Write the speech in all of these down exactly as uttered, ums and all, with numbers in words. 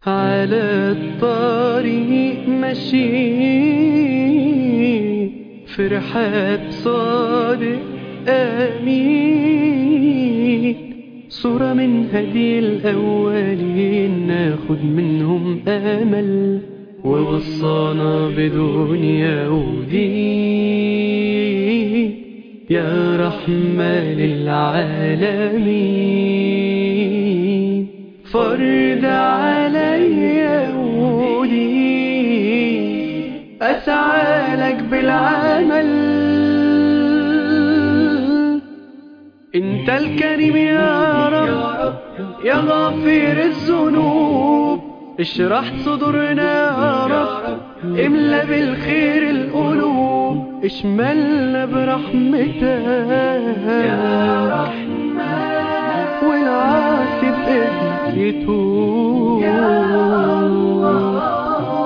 على الطريق ماشي في رحاب صادق آمين، صورة من هدي الأولين ناخد منهم أمل، ووصانا بدنيا ودين يا رحمة للعالمين. فرض عليا ودين أسعى لك بالعمل، انت الكريم يا رب يا غافر الذنوب، اشرح صدورنا يا رب، املى بالخير القلوب، اشملنا برحمتك يا رحمن، والعاصي بإذنك يتوب يا الله.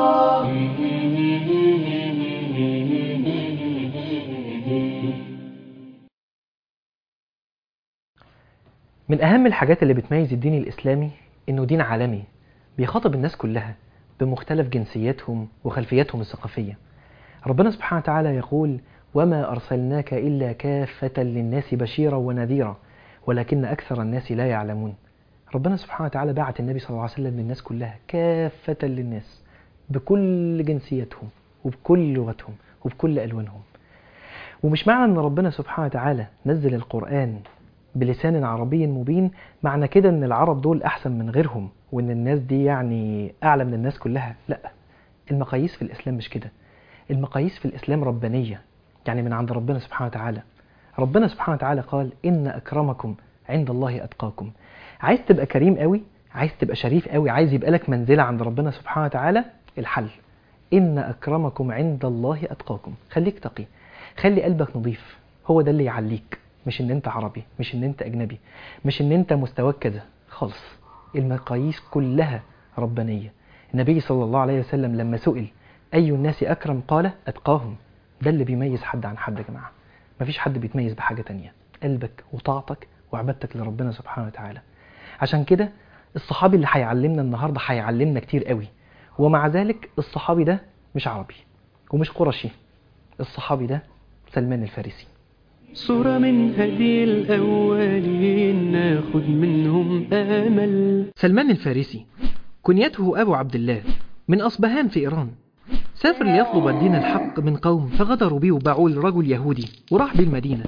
من أهم الحاجات اللي بتميز الدين الإسلامي إنه دين عالمي بيخاطب الناس كلها بمختلف جنسياتهم وخلفياتهم الثقافية. ربنا سبحانه وتعالى يقول: وما أرسلناك إلا كافة للناس بشيرا ونذيرا ولكن أكثر الناس لا يعلمون. ربنا سبحانه وتعالى بعت النبي صلى الله عليه وسلم للناس كلها كافة للناس بكل جنسياتهم وبكل لغتهم وبكل ألوانهم. ومش معنى أن ربنا سبحانه وتعالى نزل القرآن بلسان عربي مبين معنى كده ان العرب دول احسن من غيرهم وان الناس دي يعني اعلى من الناس كلها. لا، المقاييس في الاسلام مش كده. المقاييس في الاسلام ربانية، يعني من عند ربنا سبحانه وتعالى. ربنا سبحانه وتعالى قال: ان اكرمكم عند الله اتقاكم. عايز تبقى كريم قوي، عايز تبقى شريف قوي، عايز يبقى لك منزلة عند ربنا سبحانه وتعالى، الحل ان اكرمكم عند الله اتقاكم. خليك تقي، خلي قلبك نظيف، هو ده اللي يعليك، مش ان انت عربي، مش ان انت اجنبي، مش ان انت مستواك كذا خالص. المقاييس كلها ربانية. النبي صلى الله عليه وسلم لما سئل اي الناس اكرم قال: اتقاهم. ده اللي بيميز حد عن حد يا جماعة. مفيش حد بيتميز بحاجة تانية، قلبك وطاعتك وعبادتك لربنا سبحانه وتعالى. عشان كده الصحابي اللي هيعلمنا النهاردة هيعلمنا كتير قوي، ومع ذلك الصحابي ده مش عربي ومش قرشي. الصحابي ده سلمان الفارسي. صورة من هدي الأولين ناخد منهم أمل. سلمان الفارسي كنيته أبو عبد الله، من أصبهان في إيران. سافر ليطلب الدين الحق من قوم فغدروا به وباعوه لرجل يهودي وراح بالمدينة.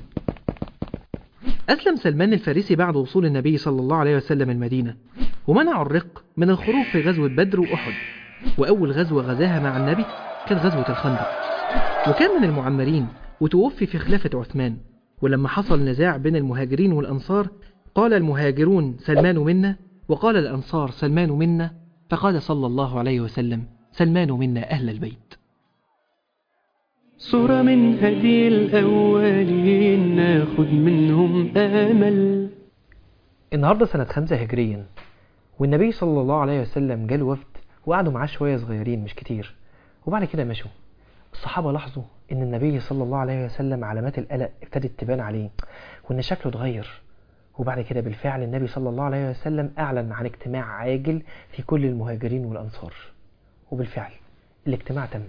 أسلم سلمان الفارسي بعد وصول النبي صلى الله عليه وسلم المدينة، ومنع الرق من الخروج في غزوة بدر وأحد. وأول غزوة غزاها مع النبي كانت غزوة الخندق، وكان من المعمرين وتوفي في خلافة عثمان. ولما حصل نزاع بين المهاجرين والأنصار قال المهاجرون: سلمان منا، وقال الأنصار: سلمان منا، فقال صلى الله عليه وسلم: سلمان منا أهل البيت. صورة من هدي الأولين ناخد منهم أمل. النهاردة سنة خمسة هجريا، والنبي صلى الله عليه وسلم جاله وفد وقعدوا معاه شوية صغيرين مش كتير، وبعد كده مشوا. الصحابة لاحظوا ان النبي صلى الله عليه وسلم علامات القلق ابتدت تبان عليه، وان شكله اتغير. وبعد كده بالفعل النبي صلى الله عليه وسلم اعلن عن اجتماع عاجل في كل المهاجرين والانصار، وبالفعل الاجتماع تم.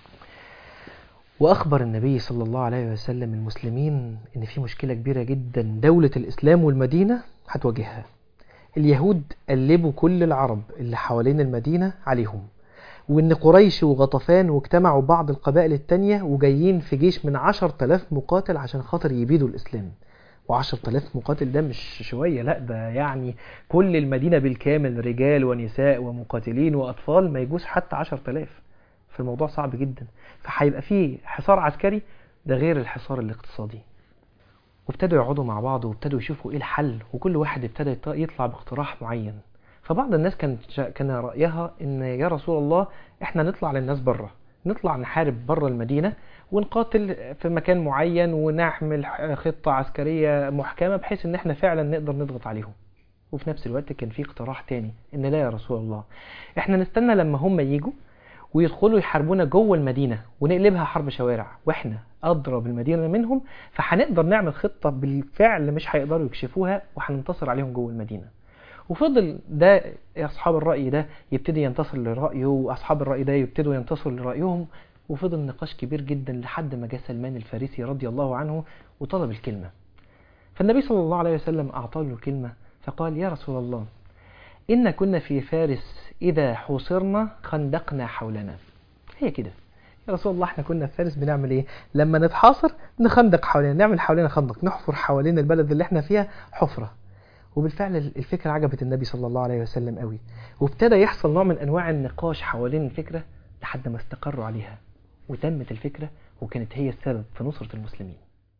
واخبر النبي صلى الله عليه وسلم المسلمين ان في مشكلة كبيرة جدا دولة الاسلام والمدينة هتواجهها. اليهود قلبوا كل العرب اللي حوالين المدينة عليهم، وإن قريش وغطفان واجتمعوا بعض القبائل التانية وجايين في جيش من عشر تلاف مقاتل عشان خاطر يبيدوا الإسلام. وعشر تلاف مقاتل ده مش شوية، لا ده يعني كل المدينة بالكامل، رجال ونساء ومقاتلين وأطفال، ما يجوز حتى عشر تلاف. فالموضوع صعب جدا، فهيبقى فيه حصار عسكري، ده غير الحصار الاقتصادي. وابتدوا يقعدوا مع بعض وابتدوا يشوفوا ايه الحل، وكل واحد ابتدى يطلع باقتراح معين. فبعض الناس كان كان رأيها ان يا رسول الله احنا نطلع للناس بره، نطلع نحارب بره المدينة ونقاتل في مكان معين ونعمل خطة عسكرية محكمة بحيث ان احنا فعلا نقدر نضغط عليهم. وفي نفس الوقت كان في اقتراح تاني ان لا يا رسول الله، احنا نستنى لما هم ييجوا ويدخلوا يحاربونا جوه المدينة ونقلبها حرب شوارع، واحنا اضرب المدينة منهم، فهنقدر نعمل خطة بالفعل مش هيقدروا يكشفوها وهننتصر عليهم جوه المدينة. وفضل ده أصحاب الرأي ده يبتدي ينتصر لرأيه، وأصحاب الرأي ده يبتدوا ينتصروا لرأيهم، وفضل نقاش كبير جدا لحد ما جاء سلمان الفارسي رضي الله عنه وطلب الكلمة. فالنبي صلى الله عليه وسلم أعطاه له الكلمة فقال: يا رسول الله، إن كنا في فارس إذا حوصرنا خندقنا حولنا. هي كده يا رسول الله، احنا كنا في فارس بنعمل ايه؟ لما نتحاصر نخندق حوالينا، نعمل حوالينا خندق، نحفر حوالين البلد اللي احنا فيها حفرة. وبالفعل الفكرة عجبت النبي صلى الله عليه وسلم قوي، وابتدى يحصل نوع من انواع النقاش حوالين الفكرة لحد ما استقروا عليها وتمت الفكرة، وكانت هي السبب في نصرة المسلمين.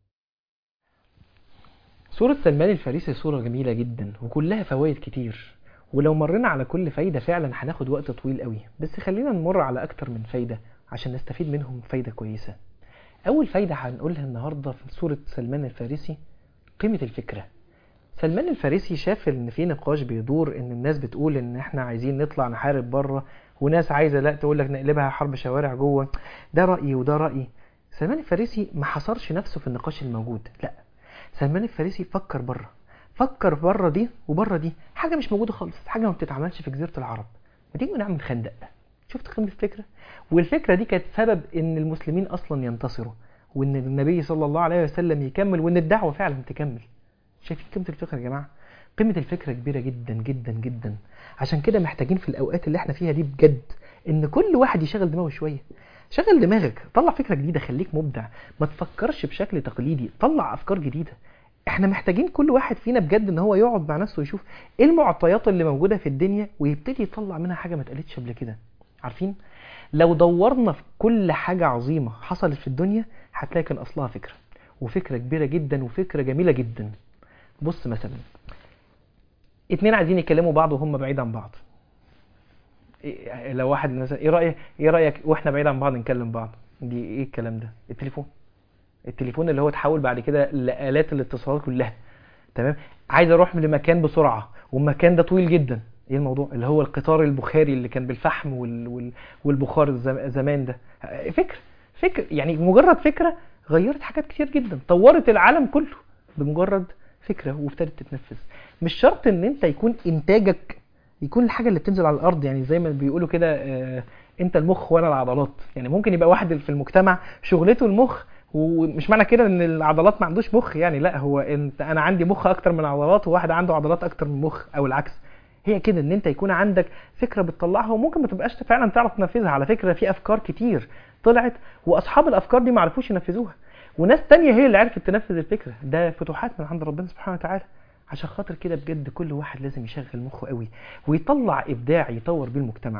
سورة سلمان الفارسي سورة جميلة جدا وكلها فوائد كتير، ولو مرينا على كل فايدة فعلا هناخد وقت طويل قوي، بس خلينا نمر على اكتر من فايدة عشان نستفيد منهم فايدة كويسة. اول فايدة هنقولها النهاردة في سورة سلمان الفارسي قيمة الفكرة. سلمان الفارسي شاف ان في نقاش بيدور، ان الناس بتقول ان احنا عايزين نطلع نحارب بره، وناس عايزة لا تقول لك نقلبها حرب شوارع جوه، ده رأيي وده رأيي. سلمان الفارسي ما حصرش نفسه في النقاش الموجود، لا، سلمان الفارسي فكر بره، فكر بره دي وبره دي، حاجة مش موجودة خالص، حاجة ما بتتعملش في جزيرة العرب، ما تيجي نعمل خندق. شفت قيمة الفكرة؟ والفكرة دي كانت سبب ان المسلمين اصلا ينتصروا، وان النبي صلى الله عليه وسلم يكمل، وان الدعوة فعلا تكمل. شايفين قيمة الفكرة يا جماعة؟ قيمة الفكرة كبيرة جدا جدا جدا. عشان كده محتاجين في الاوقات اللي احنا فيها دي بجد ان كل واحد يشغل دماغه شوية. شغل دماغك، طلع فكرة جديدة، خليك مبدع، ما تفكرش بشكل تقليدي، طلع افكار جديدة. احنا محتاجين كل واحد فينا بجد ان هو يقعد مع نفسه ويشوف ايه المعطيات اللي موجودة في الدنيا، ويبتدي يطلع منها حاجة ما اتقالتش قبل كده. عارفين لو دورنا في كل حاجة عظيمة حصلت في الدنيا هتلاقي كان اصلها فكرة، وفكرة كبيرة جدا وفكرة جميلة جدا. بص مثلا اتنين عايزين يكلموا بعض وهم بعيد عن بعض، إيه لو واحد مثلا ايه رأيك ايه رأيك واحنا بعيد عن بعض نكلم بعض؟ دي ايه الكلام ده؟ التليفون التليفون اللي هو اتحول بعد كده لآلات الاتصالات كلها، تمام؟ عايز اروح لمكان بسرعة والمكان ده طويل جدا، ايه الموضوع؟ اللي هو القطار البخاري اللي كان بالفحم وال... وال... والبخار زمان ده. فكر فكر يعني مجرد فكرة غيرت حاجات كتير جدا، طورت العالم كله بمجرد فكرة وابتدت تتنفذ. مش شرط ان انت يكون انتاجك يكون الحاجة اللي بتنزل على الارض، يعني زي ما بيقولوا كده اه انت المخ وانا العضلات. يعني ممكن يبقى واحد في المجتمع شغلته المخ، ومش معنى كده ان العضلات ما عندوش مخ، يعني لا، هو انت انا عندي مخ اكتر من عضلات وواحد عنده عضلات اكتر من مخ، او العكس. هي كده ان انت يكون عندك فكرة بتطلعها وممكن ما تبقاش فعلا تعرف تنفذها. على فكرة في افكار كتير طلعت واصحاب الافكار دي ما عرفوش ينفذوها، وناس تانية هي اللي عرفت تنفذ الفكرة. ده فتوحات من عند ربنا سبحانه وتعالى. عشان خاطر كده بجد كل واحد لازم يشغل مخه قوي ويطلع ابداع يطور بيه المجتمع.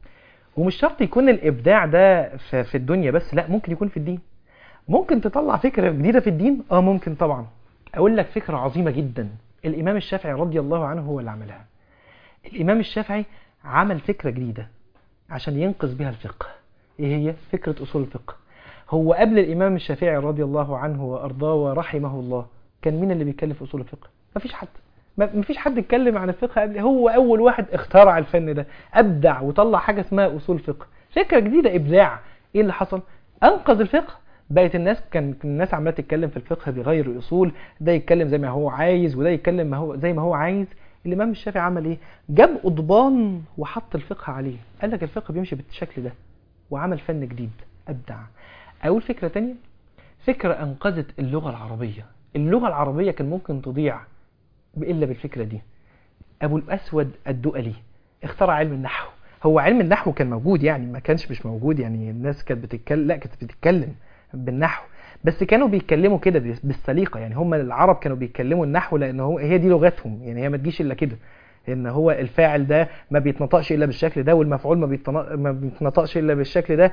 ومش شرط يكون الابداع ده في الدنيا بس، لا، ممكن يكون في الدين. ممكن تطلع فكرة جديدة في الدين، اه ممكن طبعا. اقول لك فكرة عظيمة جدا الامام الشافعي رضي الله عنه هو اللي عملها. الامام الشافعي عمل فكرة جديدة عشان ينقذ بها الفقه. ايه هي؟ فكرة اصول الفقه. هو قبل الامام الشافعي رضي الله عنه وارضاه ورحمه الله كان مين اللي بيتكلم في اصول الفقه؟ مفيش حد مفيش حد اتكلم عن الفقه قبل. هو اول واحد اخترع الفن ده، ابدع وطلع حاجة اسمها اصول فقه، فكرة جديدة، ابداع. ايه اللي حصل؟ انقذ الفقه. بقت الناس كان الناس عماله تتكلم في الفقه بغير اصول، ده يتكلم زي ما هو عايز وده يتكلم ما هو زي ما هو عايز. الامام الشافعي عمل ايه؟ جاب قضبان وحط الفقه عليه، قال لك الفقه بيمشي بالشكل ده، وعمل فن جديد، ابدع. اول فكره تانية، فكره انقذت اللغه العربيه. اللغه العربيه كان ممكن تضيع الا بالفكره دي. ابو الاسود الدؤلي اخترع علم النحو. هو علم النحو كان موجود، يعني ما كانش مش موجود، يعني الناس كانت بتتكلم، لا كانت بتتكلم بالنحو، بس كانوا بيتكلموا كده بالسليقه. يعني هم العرب كانوا بيتكلموا النحو لان هو هي دي لغتهم، يعني هي ما تجيش الا كده، ان هو الفاعل ده ما بيتنطقش الا بالشكل ده، والمفعول ما ما بيتنطقش الا بالشكل ده،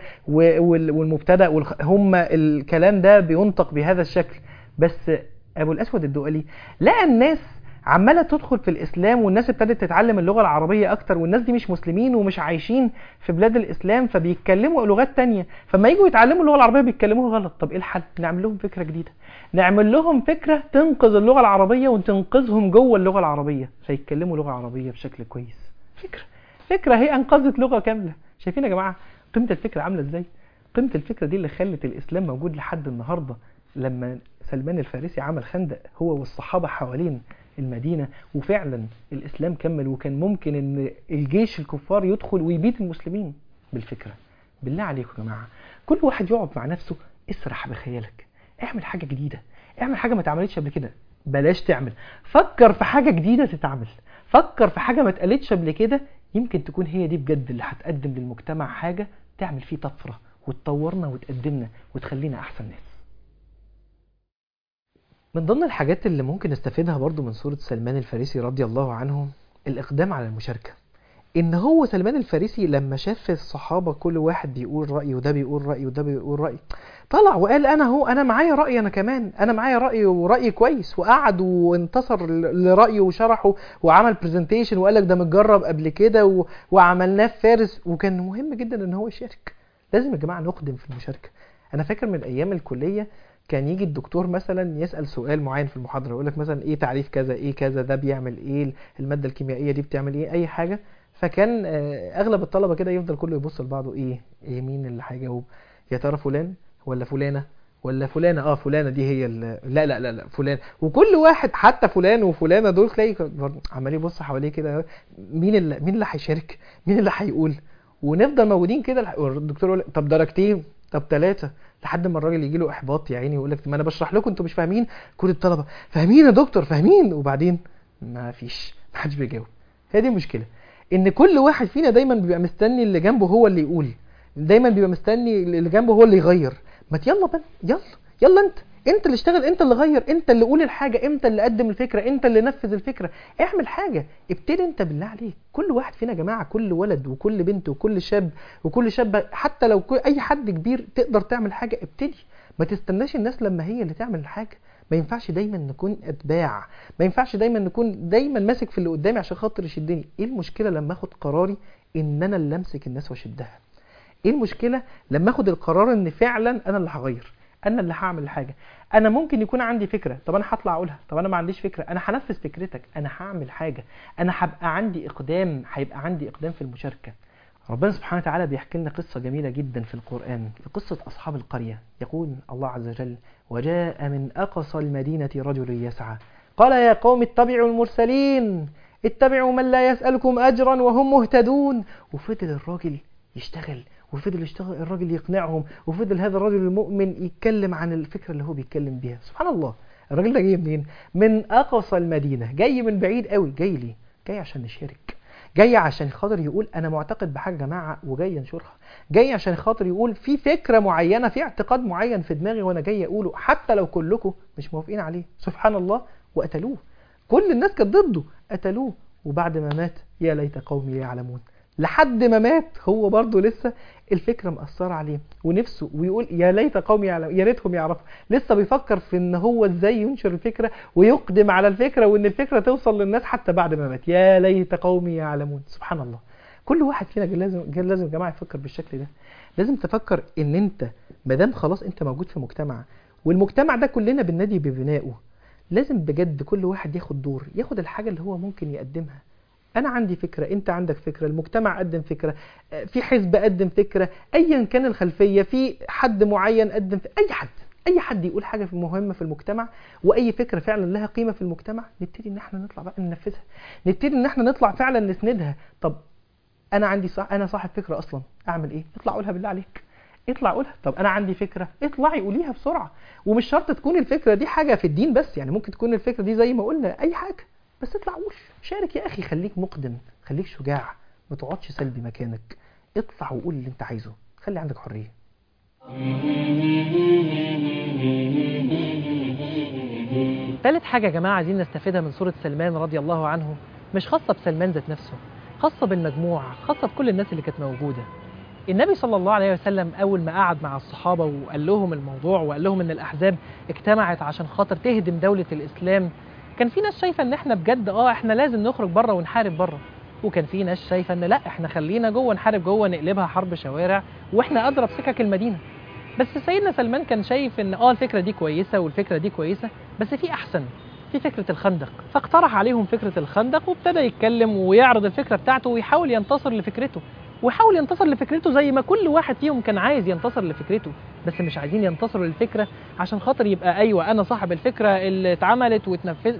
والمبتدا والخ... هم الكلام ده بينطق بهذا الشكل. بس ابو الاسود الدؤلي لقى الناس عماله تدخل في الاسلام، والناس ابتدت تتعلم اللغه العربيه اكتر، والناس دي مش مسلمين ومش عايشين في بلاد الاسلام، فبيتكلموا لغات تانية، فما يجوا يتعلموا اللغه العربيه بيتكلموها غلط. طب ايه الحل؟ نعمل لهم فكره جديده، نعمل لهم فكره تنقذ اللغه العربيه وتنقذهم جوه اللغه العربيه، فيتكلموا لغه عربيه بشكل كويس. فكره فكره هي انقذت لغه كامله. شايفين يا جماعه قيمه الفكره عامله ازاي؟ قيمه الفكره دي اللي خلت الاسلام موجود لحد النهارده. لما سلمان الفارسي عمل خندق هو والصحابه حوالين المدينة، وفعلا الإسلام كمل، وكان ممكن إن الجيش الكفار يدخل ويبيد المسلمين بالفكرة. بالله عليكم يا جماعة، كل واحد يقعد مع نفسه، اسرح بخيالك، اعمل حاجة جديدة، اعمل حاجة ما اتعملتش قبل كده، بلاش تعمل، فكر في حاجة جديدة تتعمل، فكر في حاجة ما اتقالتش قبل كده، يمكن تكون هي دي بجد اللي هتقدم للمجتمع حاجة تعمل فيه طفرة وتطورنا وتقدمنا وتخلينا أحسن ناس. من ضمن الحاجات اللي ممكن نستفيدها برضو من سورة سلمان الفارسي رضي الله عنه الإقدام على المشاركة. إن هو سلمان الفارسي لما شاف الصحابة كل واحد بيقول رأي وده بيقول رأي وده بيقول رأي، طلع وقال أنا هو أنا معايا رأي، أنا كمان أنا معايا رأي ورأي كويس، وقعد وانتصر لرأيه وشرحه وعمل برزنتيشن وقال لك ده متجرب قبل كده و... وعملناه في فارس. وكان مهم جدا إن هو يشارك. لازم يا جماعة نقدم في المشاركة. أنا فاكر من أيام الكلية كان يجي الدكتور مثلا يسأل سؤال معين في المحاضرة، يقول لك مثلا ايه تعريف كذا، ايه كذا، ده بيعمل ايه، المادة الكيميائية دي بتعمل ايه، اي حاجة. فكان اغلب الطلبة كده يفضل كله يبص لبعضه، ايه ايه مين اللي هيجاوب، يا ترى فلان ولا فلانة ولا فلانة، اه فلانة دي هي لا لا لا لا فلان. وكل واحد حتى فلان وفلانة دول تلاقي عمال يبص حواليه كده، مين اللي مين اللي هيشارك، مين اللي هيقول. ونفضل موجودين كده، الدكتور يقول طب درجتين، طب ثلاثة، لحد ما الراجل يجي له احباط يا عيني، ويقول لك ما انا بشرح لكم انتوا مش فاهمين. كل الطلبه فاهمين يا دكتور فاهمين، وبعدين ما فيش، ما حدش بيجاوب. هي دي المشكله، ان كل واحد فينا دايما بيبقى مستني اللي جنبه هو اللي يقول، دايما بيبقى مستني اللي جنبه هو اللي يغير. ما يلا بقى، يلا يلا انت انت اللي اشتغل، انت اللي غير، انت اللي قول الحاجه، انت اللي قدم الفكره، انت اللي نفذ الفكره، اعمل حاجه، ابتدي انت بالله عليك. كل واحد فينا يا جماعه، كل ولد وكل بنت وكل شاب وكل شابه، حتى لو اي حد كبير تقدر تعمل حاجه، ابتدي. ما تستناش الناس لما هي اللي تعمل الحاجه. ما ينفعش دايما نكون اتباع، ما ينفعش دايما نكون دايما ماسك في اللي قدامي عشان خاطر يشدني. ايه المشكله لما اخد قراري ان انا اللي امسك الناس واشدها؟ ايه المشكله لما اخد القرار ان فعلا انا اللي هغير، انا اللي هعمل الحاجه؟ انا ممكن يكون عندي فكره، طب انا هطلع اقولها، طب انا ما عنديش فكره، انا هنفذ فكرتك، انا هعمل حاجه، انا هبقى عندي اقدام، هيبقى عندي اقدام في المشاركه. ربنا سبحانه وتعالى بيحكي لنا قصه جميله جدا في القران، في قصه اصحاب القريه. يقول الله عز وجل: وجاء من اقصى المدينه رجل يسعى قال يا قوم اتبعوا المرسلين اتبعوا من لا يسألكم اجرا وهم مهتدون. وفضل الراجل يشتغل، وفضل يشتغل الراجل يقنعهم، وفضل هذا الرجل المؤمن يتكلم عن الفكرة اللي هو بيتكلم بيها. سبحان الله، الراجل ده جاي منين؟ من أقصى المدينة، جاي من بعيد قوي. جاي ليه؟ جاي عشان نشارك، جاي عشان خاطر يقول أنا معتقد بحاجة جماعة وجاي ينشرها، جاي عشان خاطر يقول في فكرة معينة، في اعتقاد معين في دماغي وأنا جاي أقوله، حتى لو كلكم مش موافقين عليه. سبحان الله. وقتلوه، كل الناس كانت ضده، قتلوه. وبعد ما مات يا ليت قومي يعلمون، لحد ما مات هو برضه لسه الفكرة مأثرة عليه ونفسه، ويقول يا ليت قومي يعلمون، يا ريتهم يعرفوا. لسه بيفكر في ان هو ازاي ينشر الفكرة ويقدم على الفكرة، وان الفكرة توصل للناس حتى بعد ما مات. يا ليت قومي يعلمون. سبحان الله. كل واحد فينا لازم لازم يا جماعة يفكر بالشكل ده. لازم تفكر ان انت مادام خلاص انت موجود في مجتمع، والمجتمع ده كلنا بننادي ببنائه، لازم بجد كل واحد ياخد دور، ياخد الحاجة اللي هو ممكن يقدمها. أنا عندي فكرة، أنت عندك فكرة، المجتمع قدم فكرة، في حزب قدم فكرة، أيا كان الخلفية، في حد معين قدم فكرة. أي حد أي حد يقول حاجة مهمة في المجتمع، وأي فكرة فعلا لها قيمة في المجتمع، نبتدي إن احنا نطلع بقى ننفذها، نبتدي إن احنا نطلع فعلا نسندها. طب أنا عندي صح أنا صاحب فكرة أصلا، أعمل إيه؟ اطلع قولها بالله عليك، اطلع قولها. طب أنا عندي فكرة، اطلعي قوليها بسرعة. ومش شرط تكون الفكرة دي حاجة في الدين بس، يعني ممكن تكون الفكرة دي زي ما قلنا أي حاجة، بس اطلع قول، شارك يا اخي، خليك مقدم، خليك شجاع، ما تقعدش سلبي مكانك، اطلع وقول اللي انت عايزه، خلي عندك حرية. ثالث حاجة يا جماعة عايزين نستفيدها من سورة سلمان رضي الله عنه، مش خاصة بسلمان ذات نفسه، خاصة بالمجموعة، خاصة بكل الناس اللي كانت موجودة. النبي صلى الله عليه وسلم أول ما قعد مع الصحابة وقال لهم الموضوع، وقال لهم إن الأحزاب اجتمعت عشان خاطر تهدم دولة الإسلام، كان في ناس شايفة ان احنا بجد اه احنا لازم نخرج بره ونحارب بره، وكان في ناس شايفة ان لا احنا خلينا جوه نحارب جوه، نقلبها حرب شوارع واحنا اضرب سكك المدينة. بس سيدنا سلمان كان شايف ان اه الفكرة دي كويسة والفكرة دي كويسة، بس في احسن، في فكرة الخندق. فاقترح عليهم فكرة الخندق، وابتدى يتكلم ويعرض الفكرة بتاعته ويحاول ينتصر لفكرته، ويحاول ينتصر لفكرته زي ما كل واحد فيهم كان عايز ينتصر لفكرته، بس مش عايزين ينتصروا للفكرة عشان خاطر يبقى ايوه انا صاحب الفكرة اللي اتعملت واتنفذ، لا،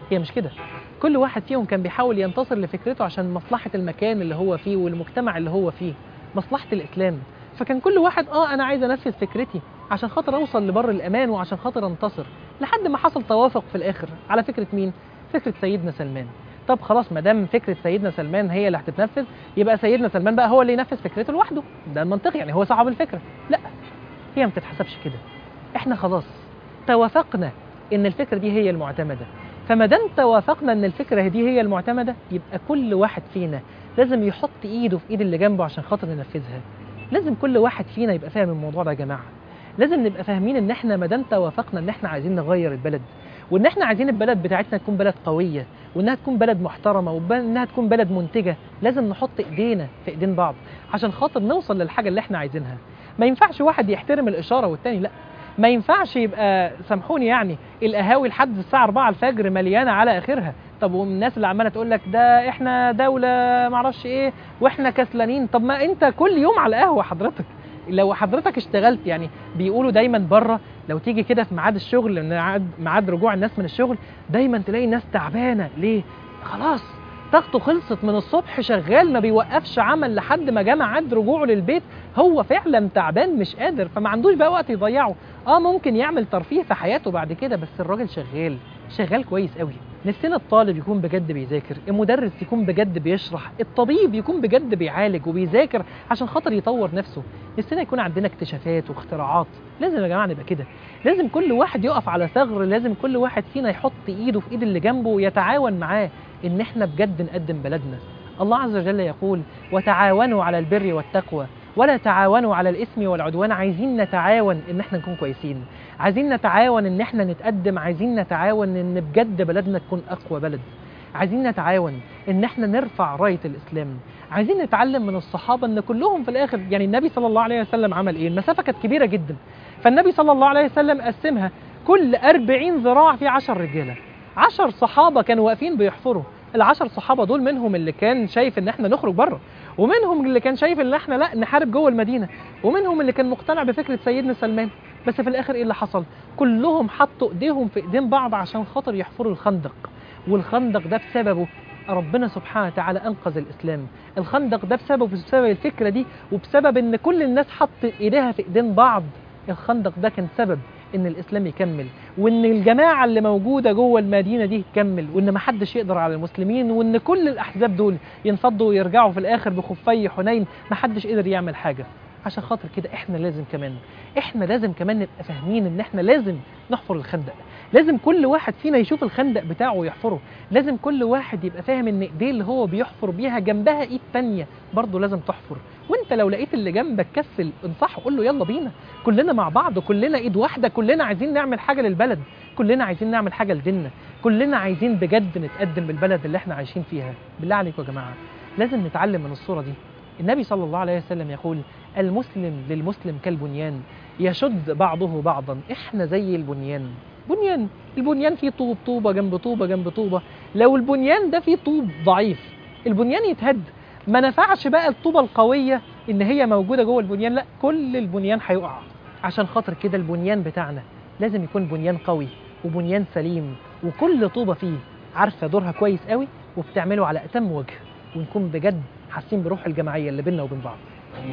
هي مش كده. كل واحد فيهم كان بيحاول ينتصر لفكرته عشان مصلحة المكان اللي هو فيه والمجتمع اللي هو فيه، مصلحة الإسلام. فكان كل واحد اه انا عايز انفذ فكرتي عشان خاطر اوصل لبر الامان وعشان خاطر انتصر، لحد ما حصل توافق في الاخر على فكرة مين؟ فكرة سيدنا سلمان. طب خلاص، ما دام فكرة سيدنا سلمان هي اللي هتتنفذ، يبقى سيدنا سلمان بقى هو اللي ينفذ فكرته لوحده. ده المنطقي، يعني هو صاحب الفكرة. لا، هي ما بتتحسبش كده. احنا خلاص توافقنا ان الفكرة دي هي المعتمدة، فما دام توافقنا ان الفكرة دي هي المعتمدة، يبقى كل واحد فينا لازم يحط ايده في ايد اللي جنبه عشان خاطر ينفذها. لازم كل واحد فينا يبقى فاهم الموضوع ده يا جماعة. لازم نبقى فاهمين ان احنا ما دام توافقنا ان احنا عايزين نغير البلد، وان احنا عايزين البلد بتاعتنا تكون بلد قوية، وانها تكون بلد محترمة، وانها تكون بلد منتجة، لازم نحط ايدينا في ايدين بعض عشان خاطر نوصل للحاجة اللي احنا عايزينها. ما ينفعش واحد يحترم الاشارة والتاني لا. ما ينفعش يبقى، سامحوني يعني، القهاوي لحد الساعة أربعة الفجر مليانة على اخرها. طب والناس اللي عمالة تقول لك ده احنا دولة معرفش ايه واحنا كسلانين، طب ما انت كل يوم على القهوة حضرتك. لو حضرتك اشتغلت، يعني بيقولوا دايما بره لو تيجي كده في ميعاد الشغل، ميعاد ميعاد رجوع الناس من الشغل، دايما تلاقي الناس تعبانه. ليه؟ خلاص طاقته خلصت من الصبح، شغال ما بيوقفش عمل لحد ما جه ميعاد رجوعه للبيت، هو فعلا تعبان مش قادر، فما عندوش بقى وقت يضيعه. اه ممكن يعمل ترفيه في حياته بعد كده، بس الراجل شغال شغال كويس قوي. نفسنا الطالب يكون بجد بيذاكر، المدرس يكون بجد بيشرح، الطبيب يكون بجد بيعالج وبيذاكر عشان خاطر يطور نفسه. نفسنا يكون عندنا اكتشافات واختراعات. لازم يا جماعه نبقى كده. لازم كل واحد يقف على ثغر، لازم كل واحد فينا يحط ايده في ايد اللي جنبه ويتعاون معاه ان احنا بجد نقدم بلدنا. الله عز وجل يقول: وتعاونوا على البر والتقوى ولا تعاونوا على الإثم والعدوان. عايزين نتعاون ان احنا نكون كويسين، عايزين نتعاون ان احنا نتقدم، عايزين نتعاون ان بجد بلدنا تكون اقوى بلد، عايزين نتعاون ان احنا نرفع راية الاسلام، عايزين نتعلم من الصحابة ان كلهم في الاخر، يعني النبي صلى الله عليه وسلم عمل ايه؟ المسافة كانت كبيرة جدا، فالنبي صلى الله عليه وسلم قسمها، كل أربعين ذراع في عشر رجالة. عشر صحابة كانوا واقفين بيحفروا. العشر صحابة دول منهم اللي كان شايف ان احنا نخرج بره، ومنهم اللي كان شايف ان احنا لا نحارب جوه المدينة، ومنهم اللي كان مقتنع بفكرة سيدنا سلمان. بس في الاخر ايه اللي حصل؟ كلهم حطوا ايديهم في ايدين بعض عشان خاطر يحفروا الخندق، والخندق ده بسببه ربنا سبحانه وتعالى انقذ الاسلام. الخندق ده بسبب بسبب الفكرة دي، وبسبب ان كل الناس حط ايديها في ايدين بعض. الخندق ده كان سبب ان الاسلام يكمل، وان الجماعة اللي موجودة جوه المدينة دي تكمل، وان محدش يقدر على المسلمين، وان كل الاحزاب دول ينفضوا ويرجعوا في الاخر بخفي حنين، محدش قدر يعمل حاجة. عشان خاطر كده احنا لازم كمان احنا لازم كمان نبقى فاهمين ان احنا لازم نحفر الخندق. لازم كل واحد فينا يشوف الخندق بتاعه ويحفره. لازم كل واحد يبقى فاهم ان ايديه اللي هو بيحفر بيها جنبها ايد تانية برضه لازم تحفر. وانت لو لقيت اللي جنبك كسل، انصحه، قول له يلا بينا كلنا مع بعض، كلنا ايد واحدة، كلنا عايزين نعمل حاجة للبلد، كلنا عايزين نعمل حاجة لديننا، كلنا عايزين بجد نتقدم بالبلد اللي احنا عايشين فيها. بالله عليكم يا جماعة لازم نتعلم من الصورة دي. النبي صلى الله عليه وسلم يقول: المسلم للمسلم كالبنيان يشد بعضه بعضا. احنا زي البنيان. بنيان، البنيان فيه طوب، طوبة جنب طوبة جنب طوبة. لو البنيان ده فيه طوب ضعيف البنيان يتهد. ما نفعش بقى الطوبة القوية ان هي موجودة جوه البنيان، لا كل البنيان هيقع. عشان خاطر كده البنيان بتاعنا لازم يكون بنيان قوي وبنيان سليم، وكل طوبة فيه عارفة دورها كويس قوي وبتعمله على أتم وجه، ونكون بجد حاسين بروح الجماعية اللي بيننا وبين بعض.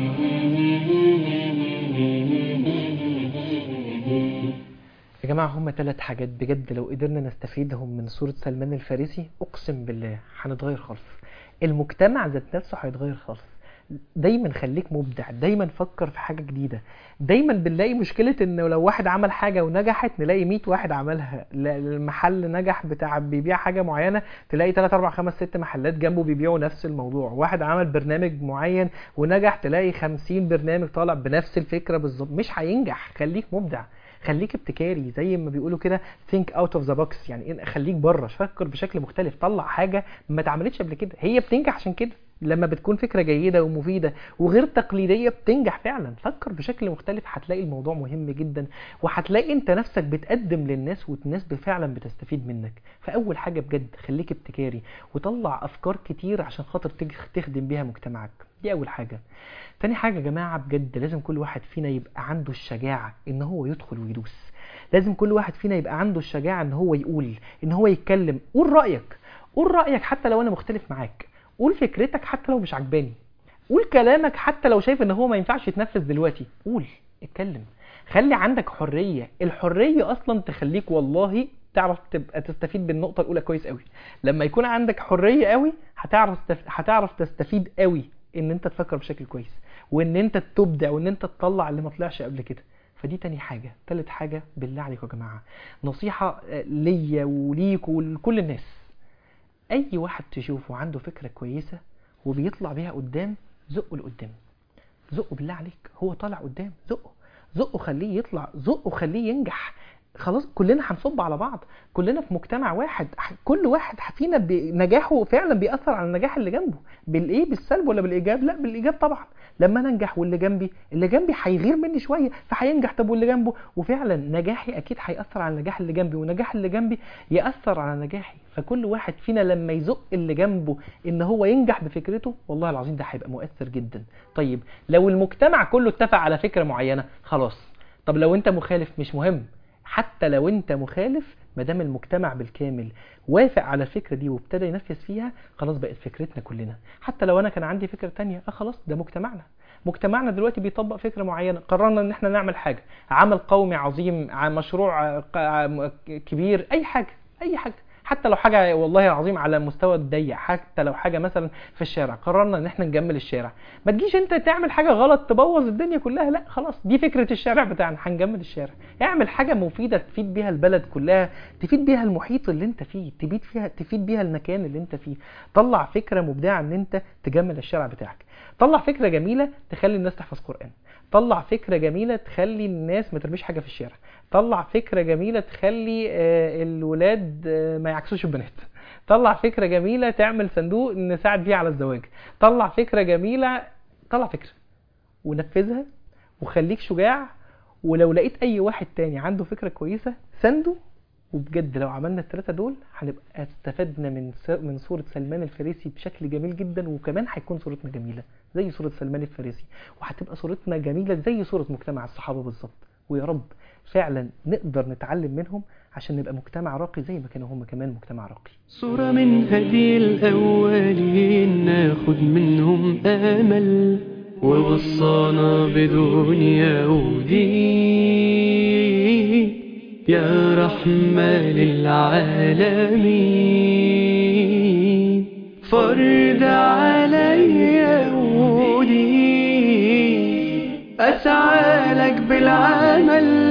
يا جماعة هم ثلاث حاجات بجد لو قدرنا نستفيدهم من سورة سلمان الفارسي أقسم بالله هنتغير خالص. المجتمع ذات نفسه هيتغير خالص. دايما خليك مبدع، دايما فكر في حاجة جديدة. دايما بنلاقي مشكلة انه لو واحد عمل حاجة ونجحت نلاقي مية واحد عملها. المحل نجح بتاع بيبيع حاجة معينة تلاقي ثلاثة أربعة خمسة ستة محلات جنبه بيبيعوا نفس الموضوع. واحد عمل برنامج معين ونجح تلاقي خمسين برنامج طالع بنفس الفكرة بالظبط. مش هينجح. خليك مبدع، خليك ابتكاري، زي ما بيقولوا كده think out of the box، يعني خليك بره، فكر بشكل مختلف، طلع حاجة ما اتعملتش قبل كده. هي بتنجح عشان كده، لما بتكون فكرة جيدة ومفيدة وغير تقليدية بتنجح فعلا. فكر بشكل مختلف، هتلاقي الموضوع مهم جدا، وهتلاقي انت نفسك بتقدم للناس والناس فعلا بتستفيد منك. فأول حاجة بجد خليك ابتكاري وطلع أفكار كتير عشان خاطر تخدم بيها مجتمعك. دي اول حاجه. تاني حاجه يا جماعه، بجد لازم كل واحد فينا يبقى عنده الشجاعه ان هو يدخل ويدوس. لازم كل واحد فينا يبقى عنده الشجاعه ان هو يقول، ان هو يتكلم. قول رايك، قول رايك حتى لو انا مختلف معاك، قول فكرتك حتى لو مش عجباني، قول كلامك حتى لو شايف ان هو ما ينفعش يتنفذ دلوقتي. قول، اتكلم، خلي عندك حريه. الحريه اصلا تخليك والله تعرف تبقى تستفيد بالنقطه الاولى كويس قوي. لما يكون عندك حريه قوي هتعرف تف... هتعرف تستفيد قوي ان انت تفكر بشكل كويس، وان انت تبدع، وان انت تطلع اللي ما طلعش قبل كده. فدي تاني حاجه. تالت حاجه، بالله عليكم يا جماعه، نصيحه ليا وليك ولكل الناس، اي واحد تشوفه عنده فكره كويسه وبيطلع بيها قدام، زقه لقدام، زقه بالله عليك. هو طالع قدام، زقه، زقه خليه يطلع، زقه خليه ينجح. خلاص كلنا هنصب على بعض، كلنا في مجتمع واحد، كل واحد فينا بنجاحه فعلا بيأثر على النجاح اللي جنبه. بالايه؟ بالسلب ولا بالايجاب؟ لا بالايجاب طبعا. لما انا انجح واللي جنبي اللي جنبي هيغير مني شويه فهينجح، طب واللي جنبه؟ وفعلا نجاحي اكيد هيأثر على النجاح اللي جنبي، ونجاح اللي جنبي يأثر على نجاحي. فكل واحد فينا لما يزق اللي جنبه ان هو ينجح بفكرته، والله العظيم ده هيبقى مؤثر جدا. طيب لو المجتمع كله اتفق على فكره معينه، خلاص. طب لو انت مخالف مش مهم، حتى لو انت مخالف، ما دام المجتمع بالكامل وافق على الفكره دي وابتدى ينفذ فيها، خلاص بقت فكرتنا كلنا. حتى لو انا كان عندي فكره تانية، اه خلاص ده مجتمعنا. مجتمعنا دلوقتي بيطبق فكره معينه، قررنا ان احنا نعمل حاجه، عمل قومي عظيم، مشروع كبير، اي حاجه، اي حاجه، حتى لو حاجه والله العظيم على مستوى الضيق، حتى لو حاجه مثلا في الشارع، قررنا ان احنا نجمل الشارع. ما تجيش انت تعمل حاجه غلط تبوظ الدنيا كلها، لا خلاص دي فكره الشارع بتاعنا، هنجمل الشارع. اعمل حاجه مفيده تفيد بيها البلد كلها، تفيد بيها المحيط اللي انت فيه، تفيد فيها تفيد بيها المكان اللي انت فيه. طلع فكره مبدعه ان انت تجمل الشارع بتاعك. طلع فكره جميله تخلي الناس تحفظ قرآن. طلع فكره جميله تخلي الناس ما ترميش حاجه في الشارع. طلع فكره جميله تخلي الولاد ما يعكسوش البنات. طلع فكره جميله تعمل صندوق نساعد بيه على الزواج. طلع فكره جميله، طلع فكره ونفذها، وخليك شجاع. ولو لقيت اي واحد تاني عنده فكره كويسه سنده. وبجد لو عملنا الثلاثه دول هنبقى استفدنا من من صوره سلمان الفارسي بشكل جميل جدا، وكمان هيكون صورتنا جميله زي صوره سلمان الفارسي، وهتبقى صورتنا جميله زي صوره مجتمع الصحابه بالظبط. ويا رب فعلا نقدر نتعلم منهم عشان نبقى مجتمع راقي زي ما كانوا هم كمان مجتمع راقي. صورة من هدي الأولين ناخد منهم آمل، ووصانا بدنيا ودين، يا رحمة للعالمين، فرد علي ودين، أسعى لك بالعمل.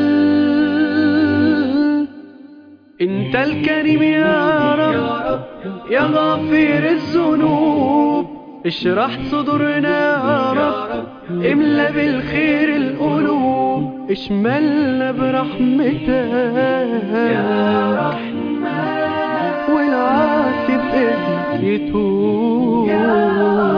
انت الكريم يا رب يا غفير الذنوب، اشرح صدورنا يا رب، املا بالخير القلوب، اشملنا برحمتك يا رحمن، والعاصي بإذنك يتوب.